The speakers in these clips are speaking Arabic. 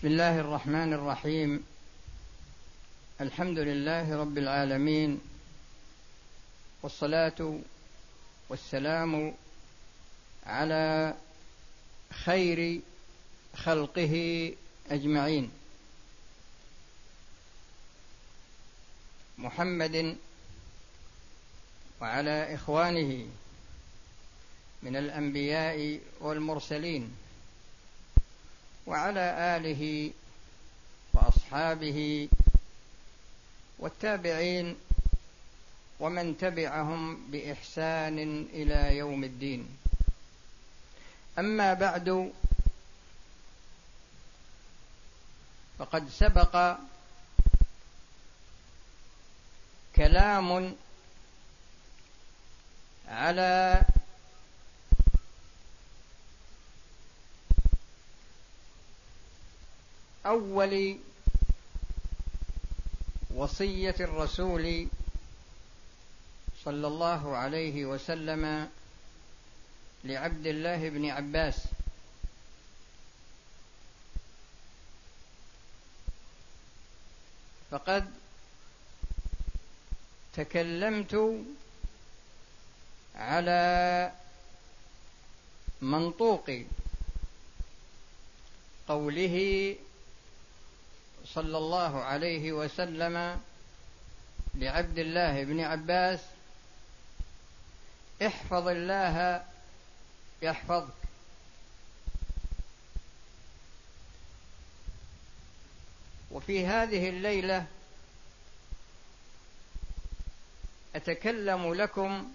بسم الله الرحمن الرحيم. الحمد لله رب العالمين، والصلاة والسلام على خير خلقه أجمعين، محمد وعلى إخوانه من الأنبياء والمرسلين، وعلى آله وأصحابه والتابعين ومن تبعهم بإحسان إلى يوم الدين. أما بعد، فقد سبق كلام على أول وصية الرسول صلى الله عليه وسلم لعبد الله بن عباس، فقد تكلمت على منطوق قوله صلى الله عليه وسلم لعبد الله بن عباس: احفظ الله يحفظك. وفي هذه الليلة أتكلم لكم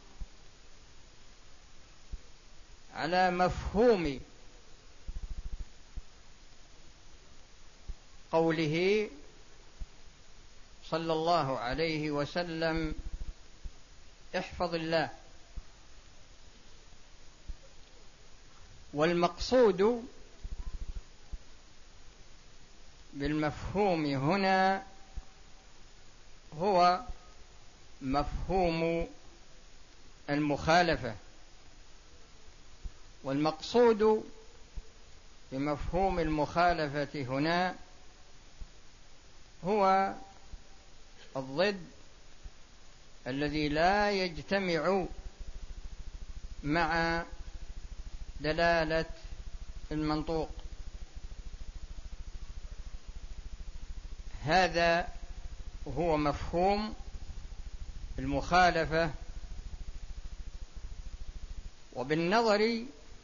على مفهوم قوله صلى الله عليه وسلم: احفظ الله. والمقصود بالمفهوم هنا هو مفهوم المخالفة، والمقصود بمفهوم المخالفة هنا هو الضد الذي لا يجتمع مع دلالة المنطوق. هذا هو مفهوم المخالفة. وبالنظر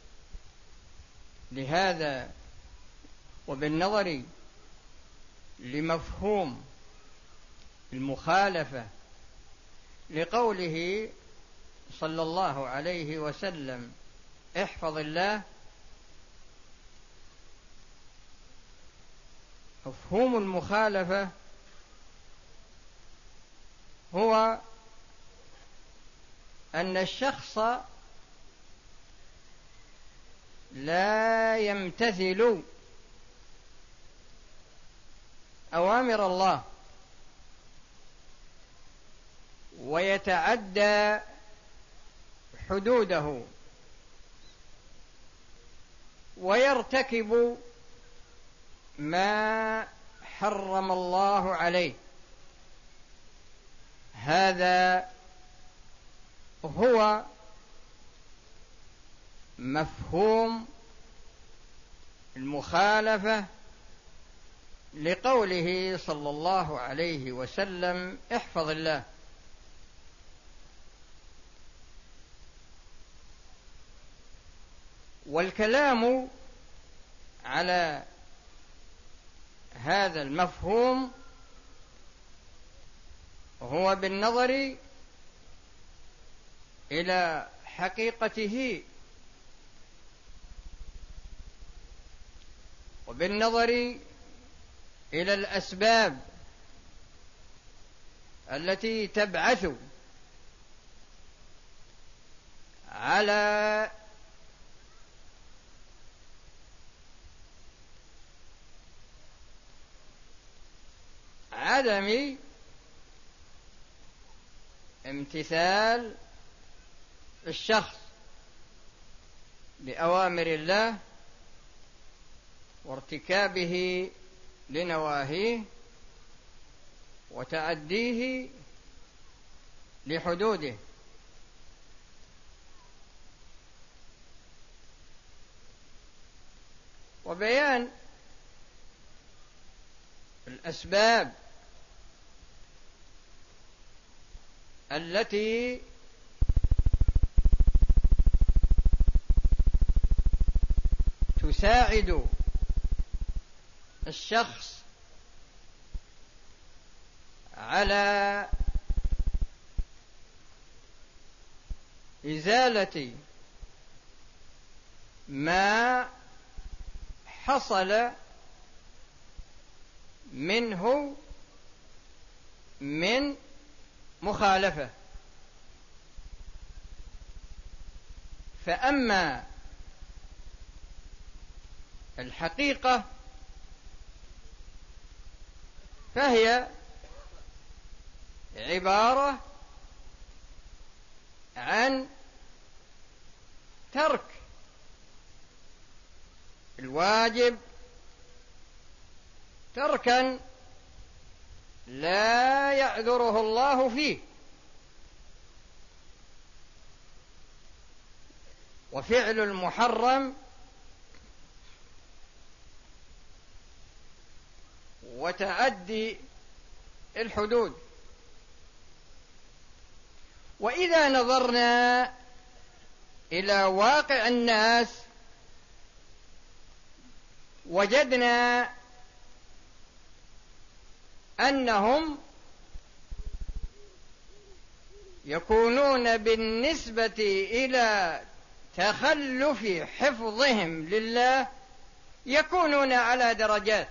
لهذا وبالنظر لمفهوم المخالفة لقوله صلى الله عليه وسلم: احفظ الله، مفهوم المخالفة هو أن الشخص لا يمتثل أوامر الله ويتعدى حدوده ويرتكب ما حرم الله عليه. هذا هو مفهوم المخالفة لقوله صلى الله عليه وسلم: احفظ الله. والكلام على هذا المفهوم هو بالنظر إلى حقيقته وبالنظر إلى الأسباب التي تبعث على عدم امتثال الشخص بأوامر الله وارتكابه لنواهيه وتعديه لحدوده. وبيان الأسباب التي تساعد الشخص على إزالة ما حصل منه من مخالفة. فأما الحقيقة فهي عبارة عن ترك الواجب تركا لا يعذره الله فيه، وفعل المحرم وتعدي الحدود. وإذا نظرنا إلى واقع الناس وجدنا أنهم يكونون بالنسبة إلى تخلف حفظهم لله يكونون على درجات.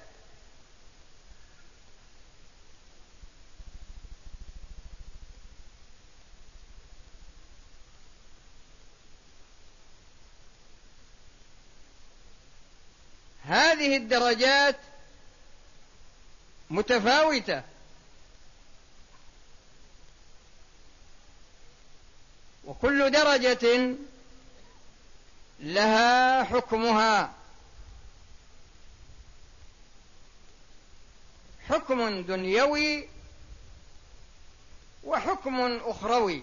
هذه الدرجات متفاوتة، وكل درجة لها حكمها، حكم دنيوي وحكم أخروي.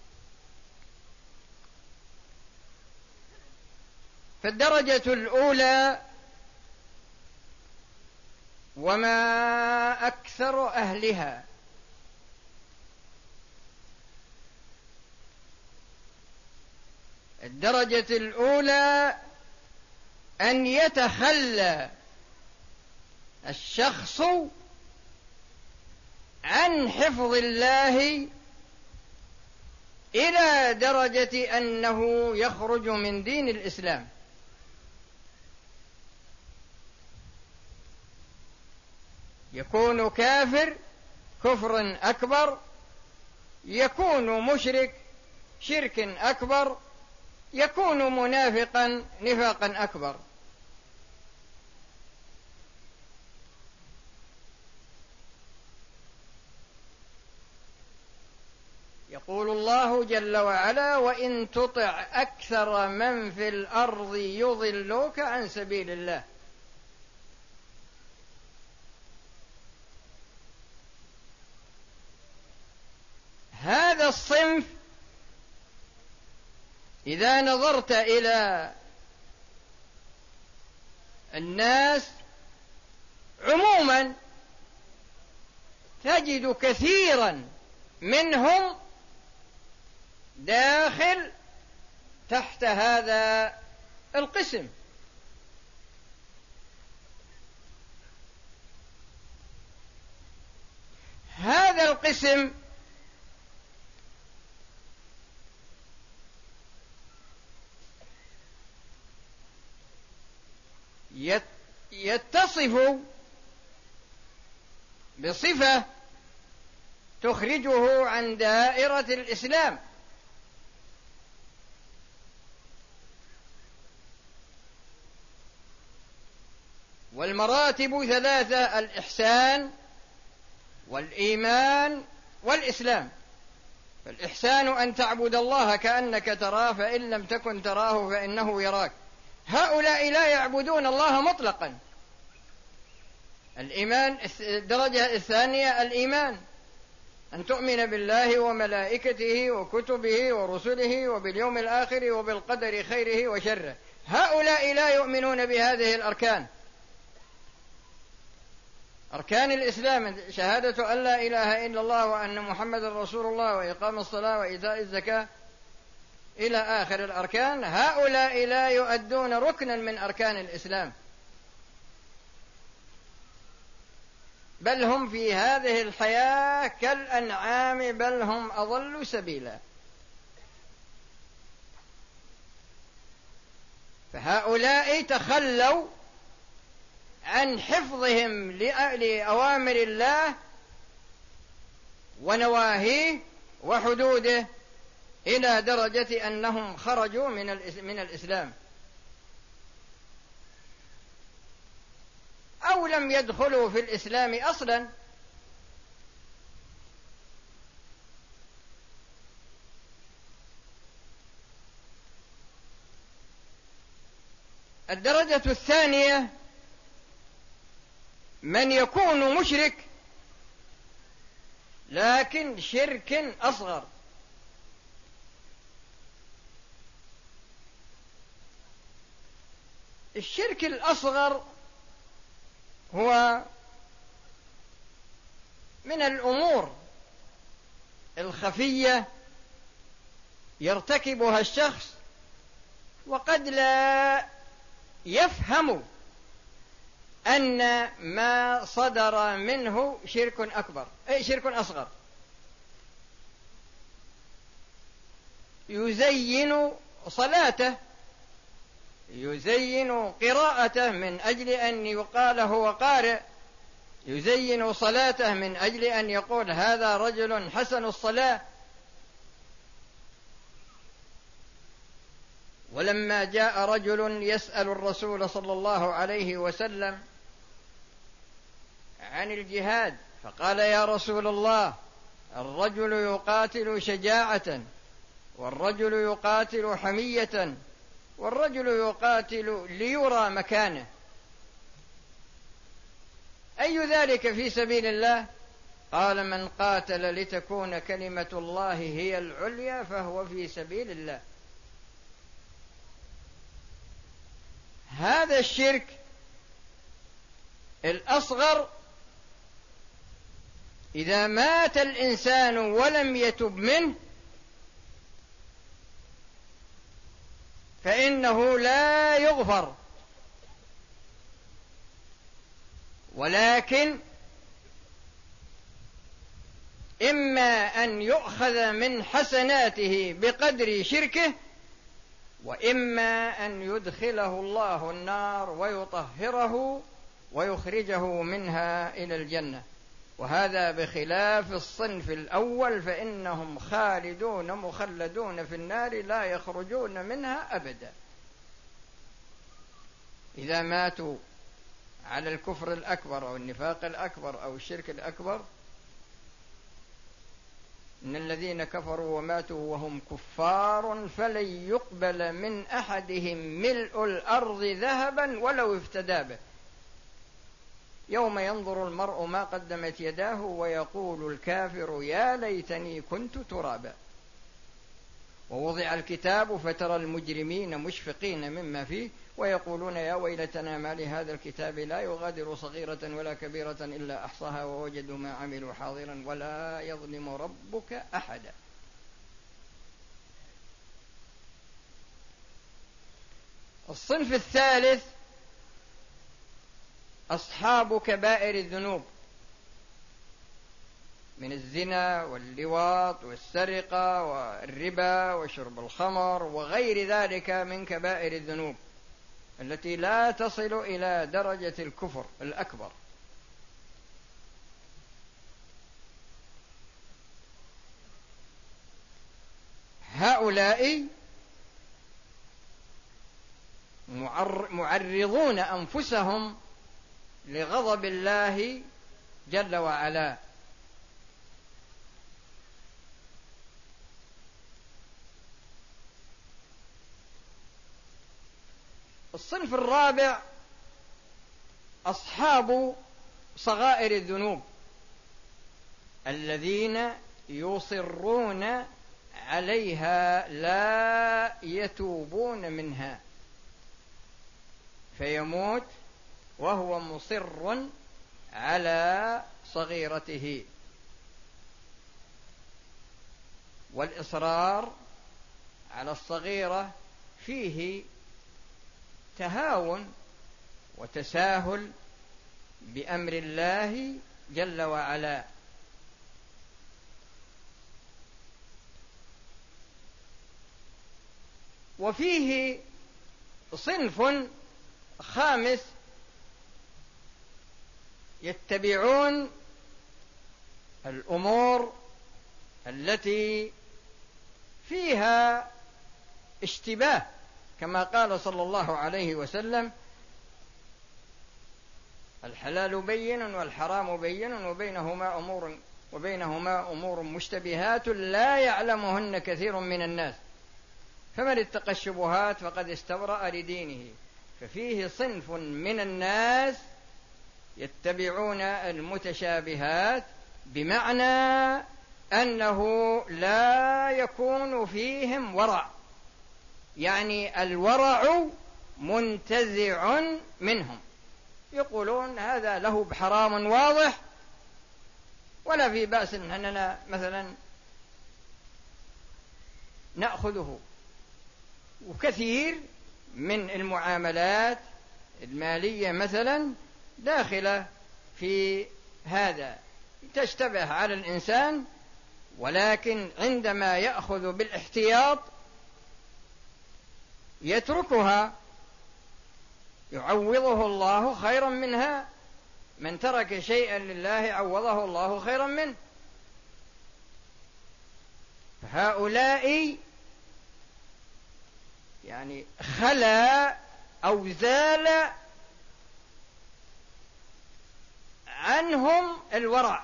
فالدرجة الأولى وما أكثر أهلها الدرجة الأولى أن يتخلى الشخص عن حفظ الله إلى درجة أنه يخرج من دين الإسلام. يكون كافر كفر أكبر، يكون مشرك شرك أكبر، يكون منافقا نفاقا أكبر. يقول الله جل وعلا: وإن تطع أكثر من في الأرض يضلوك عن سبيل الله. هذا الصنف إذا نظرت إلى الناس عموما تجد كثيرا منهم داخل تحت هذا القسم. هذا القسم يتصف بصفة تخرجه عن دائرة الإسلام، والمراتب ثلاثة: الإحسان والإيمان والإسلام. فالإحسان أن تعبد الله كأنك تراه فإن لم تكن تراه فإنه يراك. هؤلاء لا يعبدون الله مطلقا. الإيمان الدرجة الثانية الإيمان، أن تؤمن بالله وملائكته وكتبه ورسله وباليوم الآخر وبالقدر خيره وشره. هؤلاء لا يؤمنون بهذه الأركان، أركان الإسلام، شهادة أن لا إله إلا الله وأن محمد رسول الله وإقام الصلاة وإيتاء الزكاة إلى آخر الأركان. هؤلاء لا يؤدون ركنا من أركان الإسلام، بل هم في هذه الحياة كالأنعام بل هم أضل سبيلا. فهؤلاء تخلوا عن حفظهم لأوامر الله ونواهيه وحدوده إلى درجة أنهم خرجوا من الإسلام أو لم يدخلوا في الإسلام أصلا. الدرجة الثانية من يكون مشرك لكن شرك أصغر. الشرك الأصغر هو من الأمور الخفية يرتكبها الشخص وقد لا يفهم أن ما صدر منه شرك أكبر، أي شرك أصغر. يزين صلاته، يزين قراءته من أجل أن يقال هو قارئ، يزين صلاته من أجل أن يقول هذا رجل حسن الصلاة. ولما جاء رجل يسأل الرسول صلى الله عليه وسلم عن الجهاد فقال يا رسول الله الرجل يقاتل شجاعة، والرجل يقاتل حمية، والرجل يقاتل ليرى مكانه، أي ذلك في سبيل الله؟ قال من قاتل لتكون كلمة الله هي العليا فهو في سبيل الله. هذا الشرك الأصغر إذا مات الإنسان ولم يتب منه فإنه لا يغفر، ولكن إما أن يؤخذ من حسناته بقدر شركه، وإما أن يدخله الله النار ويطهره ويخرجه منها إلى الجنة. وهذا بخلاف الصنف الأول فإنهم خالدون مخلدون في النار لا يخرجون منها أبدا. إذا ماتوا على الكفر الأكبر أو النفاق الأكبر أو الشرك الأكبر، إن الذين كفروا وماتوا وهم كفار فلن يقبل من أحدهم ملء الأرض ذهبا ولو افتدى به، يوم ينظر المرء ما قدمت يداه ويقول الكافر يا ليتني كنت ترابا. ووضع الكتاب فترى المجرمين مشفقين مما فيه ويقولون يا ويلتنا ما لهذا الكتاب لا يغادر صغيرة ولا كبيرة إلا أحصاها ووجدوا ما عملوا حاضرا ولا يظلم ربك أحدا. الصنف الثالث أصحاب كبائر الذنوب من الزنا واللواط والسرقة والربا وشرب الخمر وغير ذلك من كبائر الذنوب التي لا تصل إلى درجة الكفر الأكبر. هؤلاء معرضون أنفسهم لغضب الله جل وعلا. الصنف الرابع أصحاب صغائر الذنوب الذين يصرون عليها لا يتوبون منها، فيموت وهو مصر على صغيرته. والإصرار على الصغيرة فيه تهاون وتساهل بأمر الله جل وعلا. وفيه صنف خامس يتبعون الأمور التي فيها اشتباه، كما قال صلى الله عليه وسلم: الحلال بين والحرام بين وبينهما أمور مشتبهات لا يعلمهن كثير من الناس، فمن اتقى الشبهات فقد استبرأ لدينه. ففيه صنف من الناس يتبعون المتشابهات، بمعنى أنه لا يكون فيهم ورع، يعني الورع منتزع منهم، يقولون هذا له بحرام واضح ولا في بأس أننا مثلا نأخذه. وكثير من المعاملات المالية مثلا داخلة في هذا، تشتبه على الإنسان، ولكن عندما يأخذ بالاحتياط يتركها يعوضه الله خيرا منها. من ترك شيئا لله عوضه الله خيرا منه. فهؤلاء يعني خلا أو زال عنهم الورع،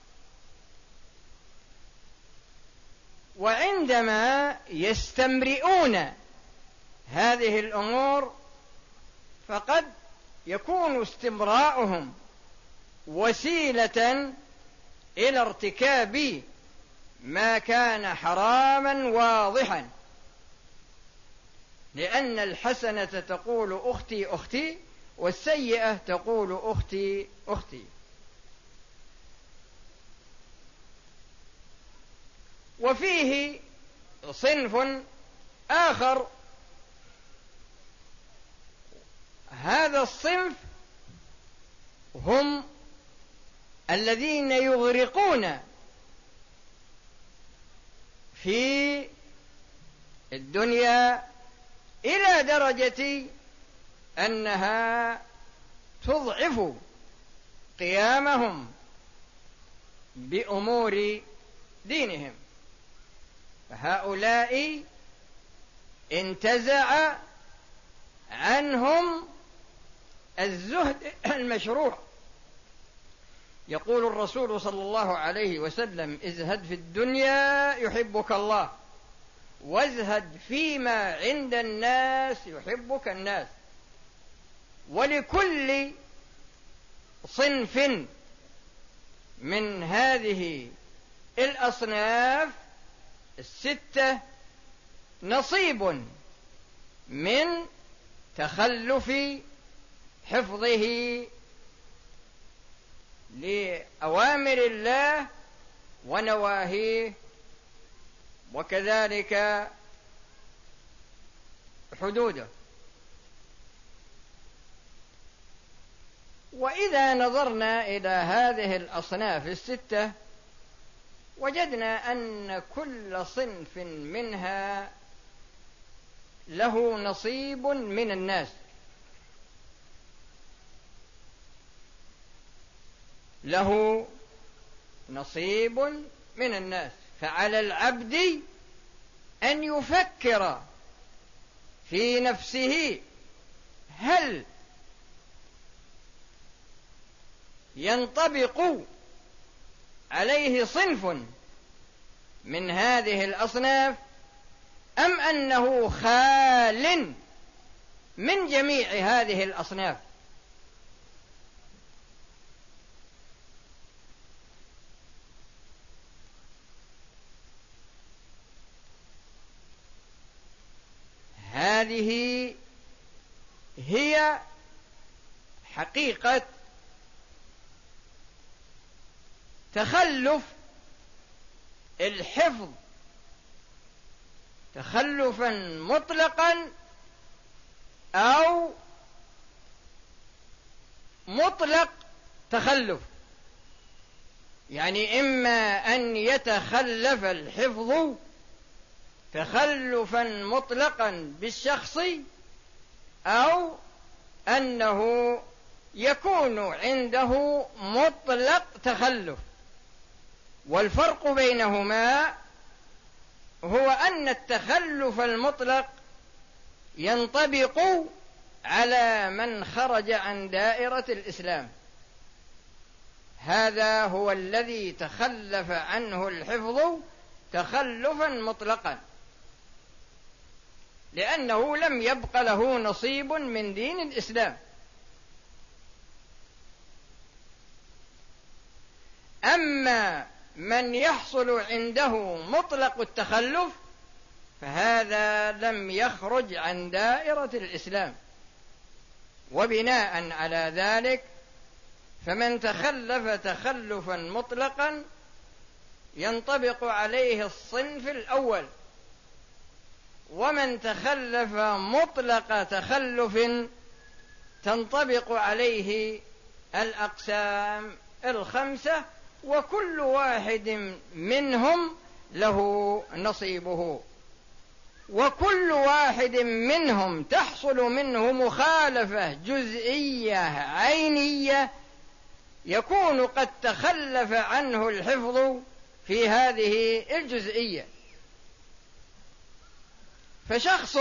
وعندما يستمرئون هذه الأمور فقد يكون استمراؤهم وسيلة إلى ارتكاب ما كان حراما واضحا، لأن الحسنة تقول أختي أختي، والسيئة تقول أختي أختي. وفيه صنف آخر، هذا الصنف هم الذين يغرقون في الدنيا إلى درجة أنها تضعف قيامهم بأمور دينهم. فهؤلاء انتزع عنهم الزهد المشروع. يقول الرسول صلى الله عليه وسلم: ازهد في الدنيا يحبك الله، وازهد فيما عند الناس يحبك الناس. ولكل صنف من هذه الأصناف الستة نصيب من تخلف حفظه لأوامر الله ونواهيه، وكذلك حدوده. وإذا نظرنا إلى هذه الأصناف الستة وجدنا أن كل صنف منها له نصيب من الناس، له نصيب من الناس. فعلى العبد أن يفكر في نفسه، هل ينطبق عليه صنف من هذه الأصناف، أم أنه خال من جميع هذه الأصناف؟ هذه هي حقيقة تخلف الحفظ تخلفا مطلقا أو مطلق تخلف. يعني إما أن يتخلف الحفظ تخلفا مطلقا بالشخص، أو أنه يكون عنده مطلق تخلف. والفرق بينهما هو أن التخلف المطلق ينطبق على من خرج عن دائرة الإسلام، هذا هو الذي تخلف عنه الحفظ تخلفا مطلقا، لأنه لم يبق له نصيب من دين الإسلام. أما من يحصل عنده مطلق التخلف فهذا لم يخرج عن دائرة الإسلام، وبناء على ذلك فمن تخلف تخلفا مطلقا ينطبق عليه الصنف الأول، ومن تخلف مطلق تخلف تنطبق عليه الأقسام الخمسة، وكل واحد منهم له نصيبه، وكل واحد منهم تحصل منه مخالفة جزئية عينية يكون قد تخلف عنه الحفظ في هذه الجزئية. فشخص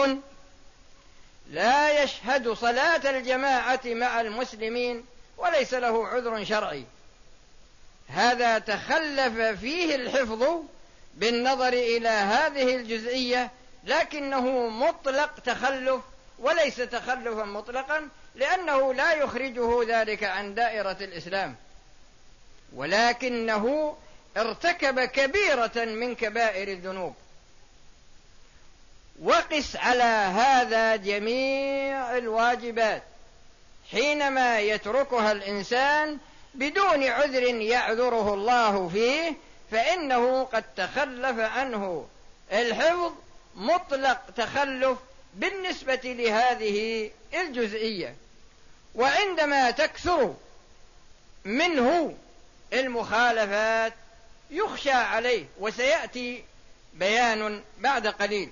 لا يشهد صلاة الجماعة مع المسلمين وليس له عذر شرعي، هذا تخلف فيه الحفظ بالنظر إلى هذه الجزئية، لكنه مطلق تخلف وليس تخلفا مطلقا، لأنه لا يخرجه ذلك عن دائرة الإسلام، ولكنه ارتكب كبيرة من كبائر الذنوب. وقس على هذا جميع الواجبات حينما يتركها الإنسان بدون عذر يعذره الله فيه، فإنه قد تخلف عنه الحفظ مطلق تخلف بالنسبة لهذه الجزئية. وعندما تكثر منه المخالفات يخشى عليه، وسيأتي بيان بعد قليل.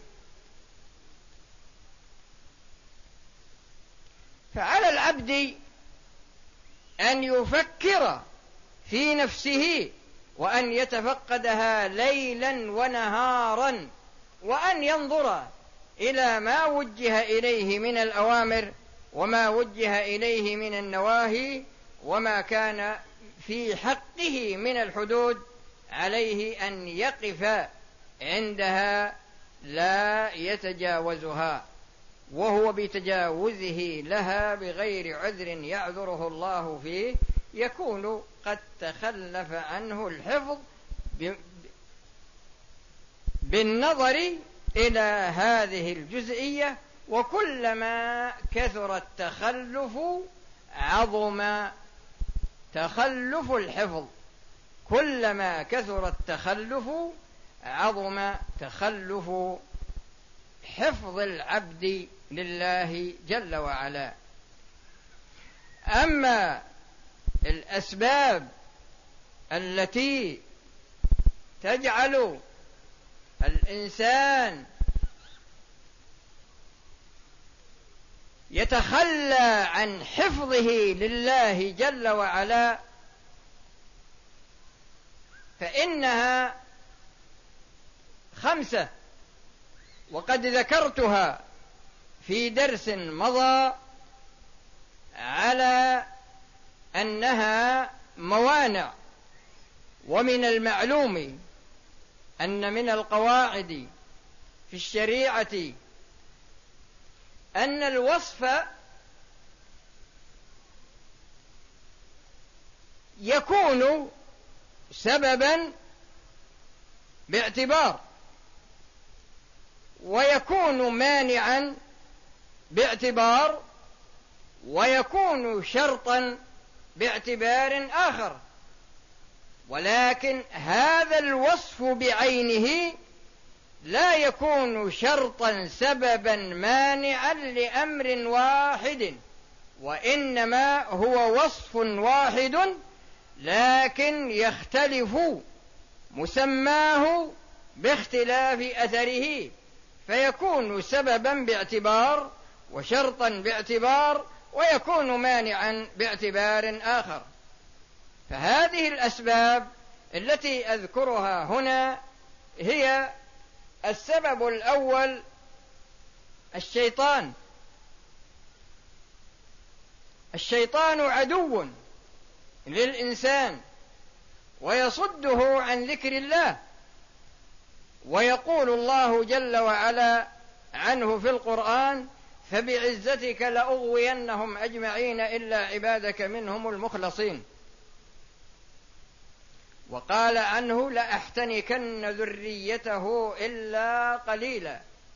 فعلى العبد أن يفكر في نفسه وأن يتفقدها ليلا ونهارا، وأن ينظر إلى ما وجه إليه من الأوامر وما وجه إليه من النواهي، وما كان في حقه من الحدود عليه أن يقف عندها لا يتجاوزها، وهو بتجاوزه لها بغير عذر يعذره الله فيه يكون قد تخلف عنه الحفظ بالنظر إلى هذه الجزئية. وكلما كثر التخلف عظم تخلف الحفظ، كلما كثر التخلف عظم تخلف حفظ العبد لله جل وعلا. أما الأسباب التي تجعل الإنسان يتخلى عن حفظه لله جل وعلا فإنها 5، وقد ذكرتها في درس مضى على أنها موانع. ومن المعلوم أن من القواعد في الشريعة أن الوصف يكون سببا باعتبار، ويكون مانعا باعتبار ويكون شرطا باعتبار آخر، ولكن هذا الوصف بعينه لا يكون شرطا سببا مانعا لأمر واحد، وإنما هو وصف واحد لكن يختلف مسماه باختلاف أثره، فيكون سببا باعتبار وشرطا باعتبار ويكون مانعا باعتبار آخر. فهذه الأسباب التي أذكرها هنا هي: السبب الأول الشيطان. الشيطان عدو للإنسان ويصده عن ذكر الله، ويقول الله جل وعلا عنه في القرآن: فبعزتك لأغوينهم أجمعين إلا عبادك منهم المخلصين. وقال عنه: لأحتنكن ذريته إلا قليلا.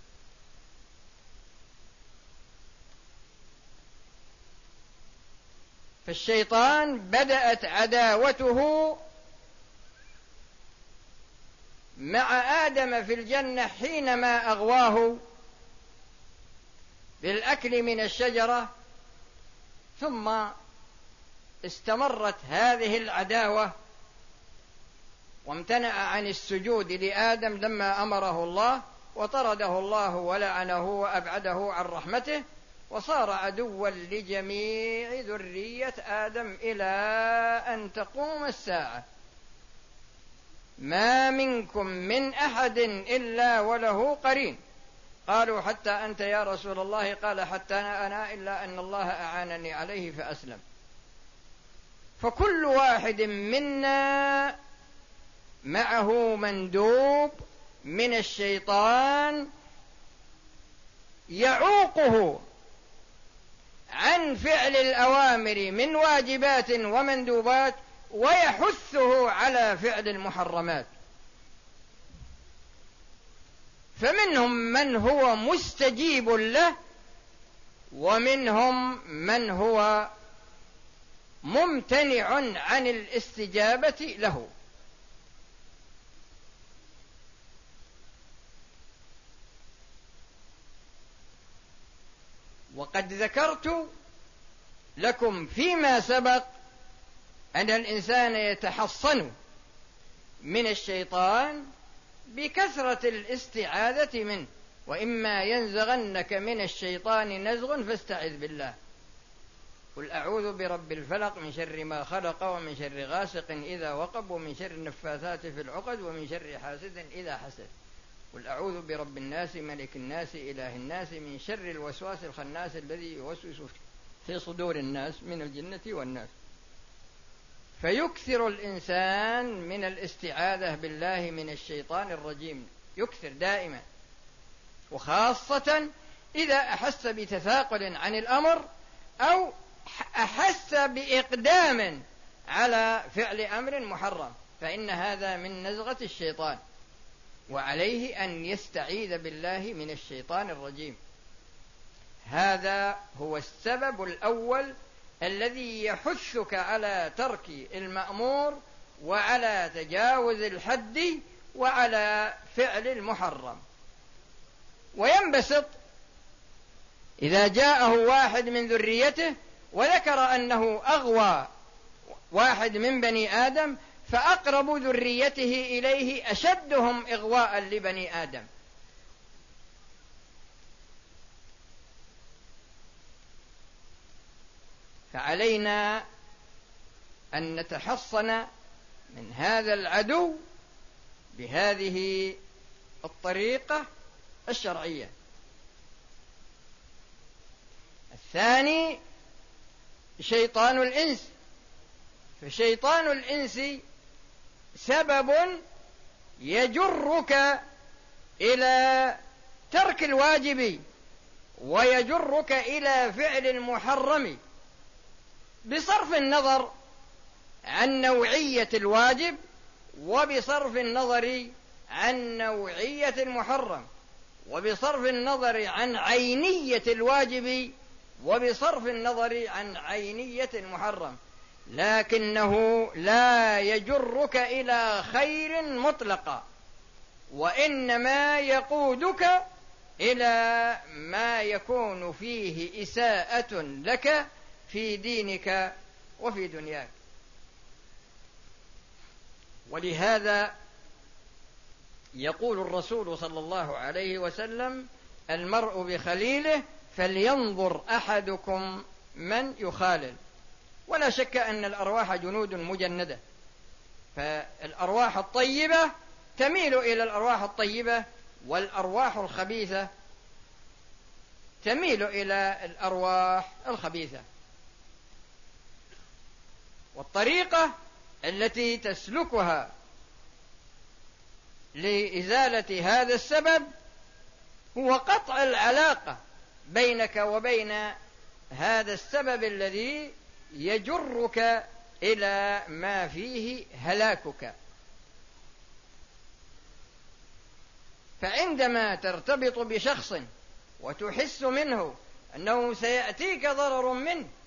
فالشيطان بدأت عداوته مع آدم في الجنة حينما أغواه بالأكل من الشجرة، ثم استمرت هذه العداوة وامتنع عن السجود لآدم لما أمره الله، وطرده الله ولعنه وأبعده عن رحمته، وصار عدوا لجميع ذرية آدم إلى أن تقوم الساعة. ما منكم من أحد إلا وله قرين. قالوا: حتى أنت يا رسول الله؟ قال: حتى أنا إلا أن الله أعانني عليه فأسلم. فكل واحد منا معه مندوب من الشيطان يعوقه عن فعل الأوامر من واجبات ومندوبات، ويحثه على فعل المحرمات. فمنهم من هو مستجيب له، ومنهم من هو ممتنع عن الاستجابة له. وقد ذكرت لكم فيما سبق أن الإنسان يتحصن من الشيطان بكثرة الاستعاذة منه: وإما ينزغنك من الشيطان نزغ فاستعذ بالله، قل أعوذ برب الفلق من شر ما خلق ومن شر غاسق إذا وقب ومن شر النفاثات في العقد ومن شر حاسد إذا حسد، قل أعوذ برب الناس ملك الناس إله الناس من شر الوسواس الخناس الذي يوسوس في صدور الناس من الجنة والناس. فيكثر الإنسان من الاستعاذة بالله من الشيطان الرجيم، يكثر دائما، وخاصة إذا أحس بتثاقل عن الأمر أو أحس بإقدام على فعل أمر محرم، فإن هذا من نزغة الشيطان، وعليه أن يستعيذ بالله من الشيطان الرجيم. هذا هو السبب الأول الذي يحثك على ترك المأمور وعلى تجاوز الحد وعلى فعل المحرم. وينبسط إذا جاءه واحد من ذريته وذكر أنه أغوى واحد من بني آدم، فأقرب ذريته إليه أشدهم إغواء لبني آدم. فعلينا أن نتحصن من هذا العدو بهذه الطريقة الشرعية. الثاني شيطان الإنس. فشيطان الإنس سبب يجرك إلى ترك الواجب ويجرك إلى فعل المحرم بصرف النظر عن نوعية الواجب وبصرف النظر عن نوعية المحرم. وبصرف النظر عن عينية الواجب وبصرف النظر عن عينية المحرم، لكنه لا يجرك إلى خير مطلقا، وإنما يقودك إلى ما يكون فيه إساءة لك في دينك وفي دنياك. ولهذا يقول الرسول صلى الله عليه وسلم: المرء بخليله فلينظر أحدكم من يخالل. ولا شك أن الأرواح جنود مجندة، فالأرواح الطيبة تميل إلى الأرواح الطيبة، والأرواح الخبيثة تميل إلى الأرواح الخبيثة. والطريقة التي تسلكها لإزالة هذا السبب هو قطع العلاقة بينك وبين هذا السبب الذي يجرك إلى ما فيه هلاكك. فعندما ترتبط بشخص وتحس منه أنه سيأتيك ضرر منه